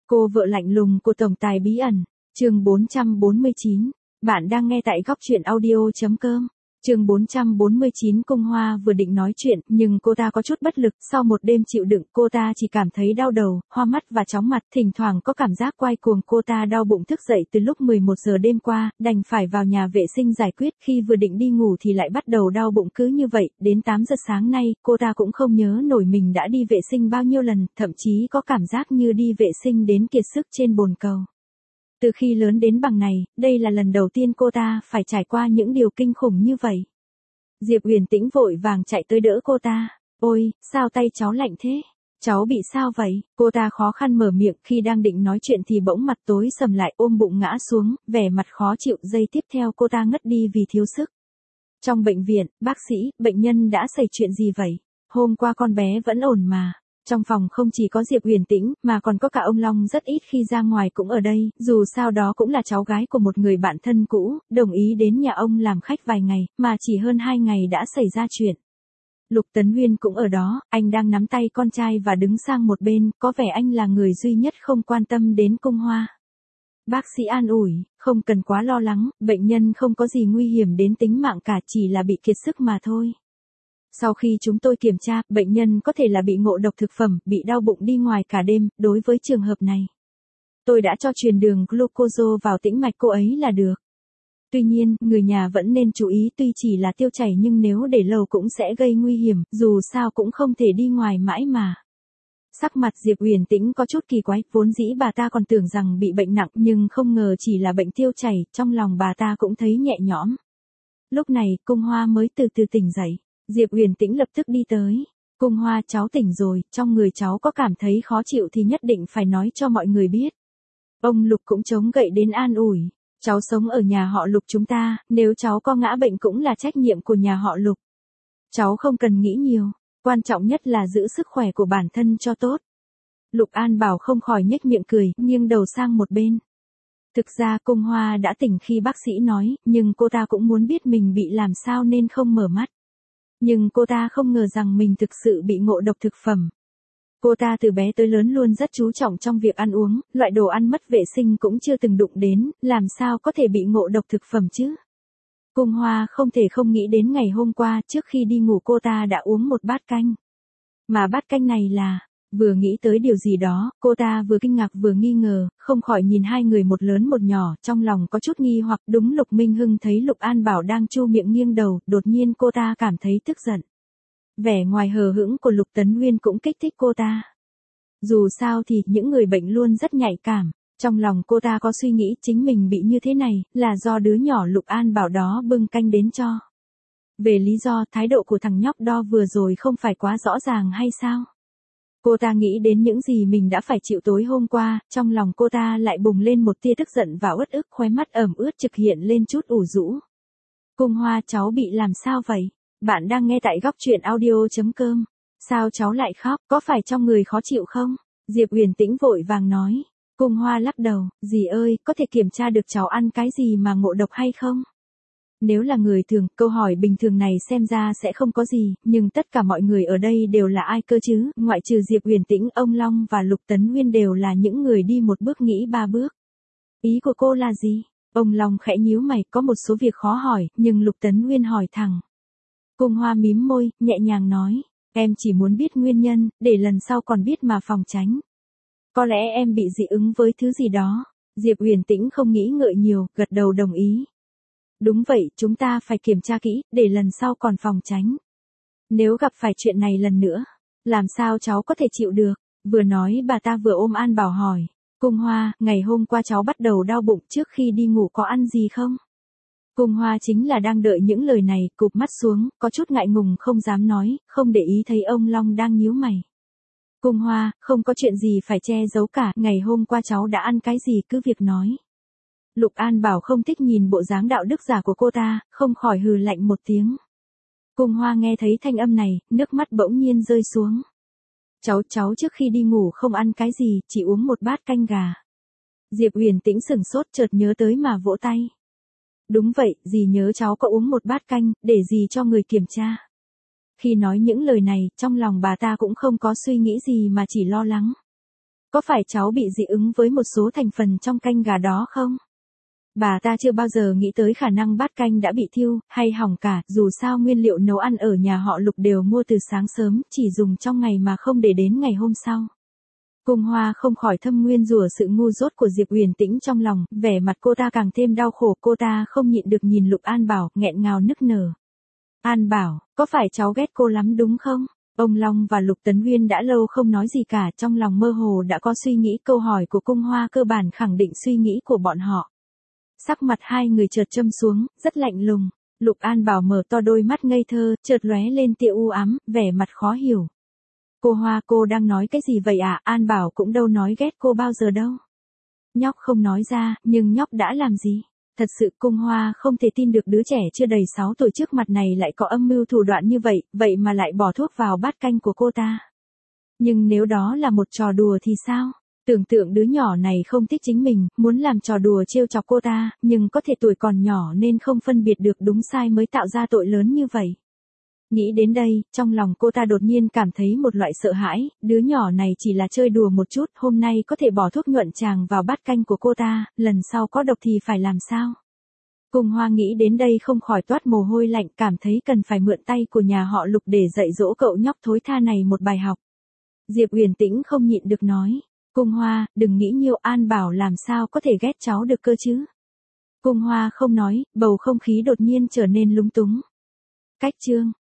Cô vợ lạnh lùng của tổng tài bí ẩn, chương 449. Bạn đang nghe tại góc truyện audio.com. Chương 449. Cung Hoa vừa định nói chuyện, nhưng cô ta có chút bất lực, sau một đêm chịu đựng, cô ta chỉ cảm thấy đau đầu, hoa mắt và chóng mặt, thỉnh thoảng có cảm giác quay cuồng. Cô ta đau bụng thức dậy từ lúc 11 giờ đêm qua, đành phải vào nhà vệ sinh giải quyết, khi vừa định đi ngủ thì lại bắt đầu đau bụng cứ như vậy, đến 8 giờ sáng nay, cô ta cũng không nhớ nổi mình đã đi vệ sinh bao nhiêu lần, thậm chí có cảm giác như đi vệ sinh đến kiệt sức trên bồn cầu. Từ khi lớn đến bằng này, đây là lần đầu tiên cô ta phải trải qua những điều kinh khủng như vậy. Diệp Huyền Tĩnh vội vàng chạy tới đỡ cô ta. Ôi, sao tay cháu lạnh thế? Cháu bị sao vậy? Cô ta khó khăn mở miệng, khi đang định nói chuyện thì bỗng mặt tối sầm lại, ôm bụng ngã xuống, vẻ mặt khó chịu. Giây tiếp theo cô ta ngất đi vì thiếu sức. Trong bệnh viện, bác sĩ, bệnh nhân đã xảy chuyện gì vậy? Hôm qua con bé vẫn ổn mà. Trong phòng không chỉ có Diệp Huyền Tĩnh, mà còn có cả ông Long, rất ít khi ra ngoài cũng ở đây, dù sao đó cũng là cháu gái của một người bạn thân cũ, đồng ý đến nhà ông làm khách vài ngày, mà chỉ hơn 2 ngày đã xảy ra chuyện. Lục Tấn Huyên cũng ở đó, anh đang nắm tay con trai và đứng sang một bên, có vẻ anh là người duy nhất không quan tâm đến Cung Hoa. Bác sĩ an ủi, không cần quá lo lắng, bệnh nhân không có gì nguy hiểm đến tính mạng cả, chỉ là bị kiệt sức mà thôi. Sau khi chúng tôi kiểm tra, bệnh nhân có thể là bị ngộ độc thực phẩm, bị đau bụng đi ngoài cả đêm. Đối với trường hợp này, tôi đã cho truyền đường glucose vào tĩnh mạch cô ấy là được. Tuy nhiên, người nhà vẫn nên chú ý, tuy chỉ là tiêu chảy nhưng nếu để lâu cũng sẽ gây nguy hiểm, dù sao cũng không thể đi ngoài mãi mà. Sắc mặt Diệp Huyền Tĩnh có chút kỳ quái, vốn dĩ bà ta còn tưởng rằng bị bệnh nặng nhưng không ngờ chỉ là bệnh tiêu chảy, trong lòng bà ta cũng thấy nhẹ nhõm. Lúc này, Cung Hoa mới từ từ tỉnh dậy. Diệp Huyền Tĩnh lập tức đi tới. Cung Hoa, cháu tỉnh rồi, trong người cháu có cảm thấy khó chịu thì nhất định phải nói cho mọi người biết. Ông Lục cũng chống gậy đến an ủi. Cháu sống ở nhà họ Lục chúng ta, nếu cháu có ngã bệnh cũng là trách nhiệm của nhà họ Lục. Cháu không cần nghĩ nhiều, quan trọng nhất là giữ sức khỏe của bản thân cho tốt. Lục An Bảo không khỏi nhếch miệng cười, nghiêng đầu sang một bên. Thực ra Cung Hoa đã tỉnh khi bác sĩ nói, nhưng cô ta cũng muốn biết mình bị làm sao nên không mở mắt. Nhưng cô ta không ngờ rằng mình thực sự bị ngộ độc thực phẩm. Cô ta từ bé tới lớn luôn rất chú trọng trong việc ăn uống, loại đồ ăn mất vệ sinh cũng chưa từng đụng đến, làm sao có thể bị ngộ độc thực phẩm chứ? Cung Hoa không thể không nghĩ đến ngày hôm qua, trước khi đi ngủ cô ta đã uống một bát canh. Mà bát canh này là... Vừa nghĩ tới điều gì đó, cô ta vừa kinh ngạc vừa nghi ngờ, không khỏi nhìn hai người một lớn một nhỏ, trong lòng có chút nghi hoặc. Đúng Lục Minh Hưng thấy Lục An Bảo đang chu miệng nghiêng đầu, đột nhiên cô ta cảm thấy tức giận. Vẻ ngoài hờ hững của Lục Tấn Huyên cũng kích thích cô ta. Dù sao thì những người bệnh luôn rất nhạy cảm, trong lòng cô ta có suy nghĩ chính mình bị như thế này, là do đứa nhỏ Lục An Bảo đó bưng canh đến cho. Về lý do, thái độ của thằng nhóc đó vừa rồi không phải quá rõ ràng hay sao? Cô ta nghĩ đến những gì mình đã phải chịu tối hôm qua, trong lòng cô ta lại bùng lên một tia tức giận và uất ức, khóe mắt ẩm ướt trực hiện lên chút ủ rũ. Cung Hoa, cháu bị làm sao vậy? Bạn đang nghe tại góc truyện audio.com. Sao cháu lại khóc, có phải trong người khó chịu không? Diệp Huyền Tĩnh vội vàng nói. Cung Hoa lắc đầu, dì ơi, có thể kiểm tra được cháu ăn cái gì mà ngộ độc hay không? Nếu là người thường, câu hỏi bình thường này xem ra sẽ không có gì, nhưng tất cả mọi người ở đây đều là ai cơ chứ, ngoại trừ Diệp Huyền Tĩnh, ông Long và Lục Tấn Huyên đều là những người đi một bước nghĩ ba bước. Ý của cô là gì? Ông Long khẽ nhíu mày, có một số việc khó hỏi, nhưng Lục Tấn Huyên hỏi thẳng. Cung Hoa mím môi, nhẹ nhàng nói, em chỉ muốn biết nguyên nhân, để lần sau còn biết mà phòng tránh. Có lẽ em bị dị ứng với thứ gì đó. Diệp Huyền Tĩnh không nghĩ ngợi nhiều, gật đầu đồng ý. Đúng vậy, chúng ta phải kiểm tra kỹ, để lần sau còn phòng tránh. Nếu gặp phải chuyện này lần nữa, làm sao cháu có thể chịu được? Vừa nói bà ta vừa ôm An Bảo hỏi. Cung Hoa, ngày hôm qua cháu bắt đầu đau bụng, trước khi đi ngủ có ăn gì không? Cung Hoa chính là đang đợi những lời này, cụp mắt xuống, có chút ngại ngùng không dám nói, không để ý thấy ông Long đang nhíu mày. Cung Hoa, không có chuyện gì phải che giấu cả, ngày hôm qua cháu đã ăn cái gì cứ việc nói. Lục An Bảo không thích nhìn bộ dáng đạo đức giả của cô ta, không khỏi hừ lạnh một tiếng. Cung Hoa nghe thấy thanh âm này, nước mắt bỗng nhiên rơi xuống. Cháu trước khi đi ngủ không ăn cái gì, chỉ uống một bát canh gà. Diệp Huyền Tĩnh sửng sốt chợt nhớ tới mà vỗ tay. Đúng vậy, dì nhớ cháu có uống một bát canh, để dì cho người kiểm tra. Khi nói những lời này, trong lòng bà ta cũng không có suy nghĩ gì mà chỉ lo lắng. có phải cháu bị dị ứng với một số thành phần trong canh gà đó không? Bà ta chưa bao giờ nghĩ tới khả năng bát canh đã bị thiêu, hay hỏng cả, dù sao nguyên liệu nấu ăn ở nhà họ Lục đều mua từ sáng sớm, chỉ dùng trong ngày mà không để đến ngày hôm sau. Cung Hoa không khỏi thâm nguyên rủa sự ngu dốt của Diệp Uyển Tĩnh trong lòng, vẻ mặt cô ta càng thêm đau khổ, cô ta không nhịn được nhìn Lục An Bảo, nghẹn ngào nức nở. An Bảo, có phải cháu ghét cô lắm đúng không? Ông Long và Lục Tấn Uyên đã lâu không nói gì cả, trong lòng mơ hồ đã có suy nghĩ, câu hỏi của Cung Hoa cơ bản khẳng định suy nghĩ của bọn họ. Sắc mặt hai người chợt châm xuống, rất lạnh lùng. Lục An Bảo mở to đôi mắt ngây thơ, chợt lóe lên tia u ám, vẻ mặt khó hiểu. Cô Hoa, cô đang nói cái gì vậy ạ? An Bảo cũng đâu nói ghét cô bao giờ đâu. Nhóc không nói ra, nhưng nhóc đã làm gì? Thật sự Cung Hoa không thể tin được đứa trẻ chưa đầy 6 tuổi trước mặt này lại có âm mưu thủ đoạn như vậy, vậy mà lại bỏ thuốc vào bát canh của cô ta. Nhưng nếu đó là một trò đùa thì sao? Tưởng tượng đứa nhỏ này không thích chính mình, muốn làm trò đùa trêu chọc cô ta, nhưng có thể tuổi còn nhỏ nên không phân biệt được đúng sai mới tạo ra tội lớn như vậy. Nghĩ đến đây, trong lòng cô ta đột nhiên cảm thấy một loại sợ hãi, đứa nhỏ này chỉ là chơi đùa một chút, hôm nay có thể bỏ thuốc nhuận tràng vào bát canh của cô ta, lần sau có độc thì phải làm sao? Cung Hoa nghĩ đến đây không khỏi toát mồ hôi lạnh, cảm thấy cần phải mượn tay của nhà họ Lục để dạy dỗ cậu nhóc thối tha này một bài học. Diệp Uyển Tĩnh không nhịn được nói, Cung Hoa, đừng nghĩ nhiều, An Bảo làm sao có thể ghét cháu được cơ chứ? Cung Hoa không nói, bầu không khí đột nhiên trở nên lúng túng. Cách chương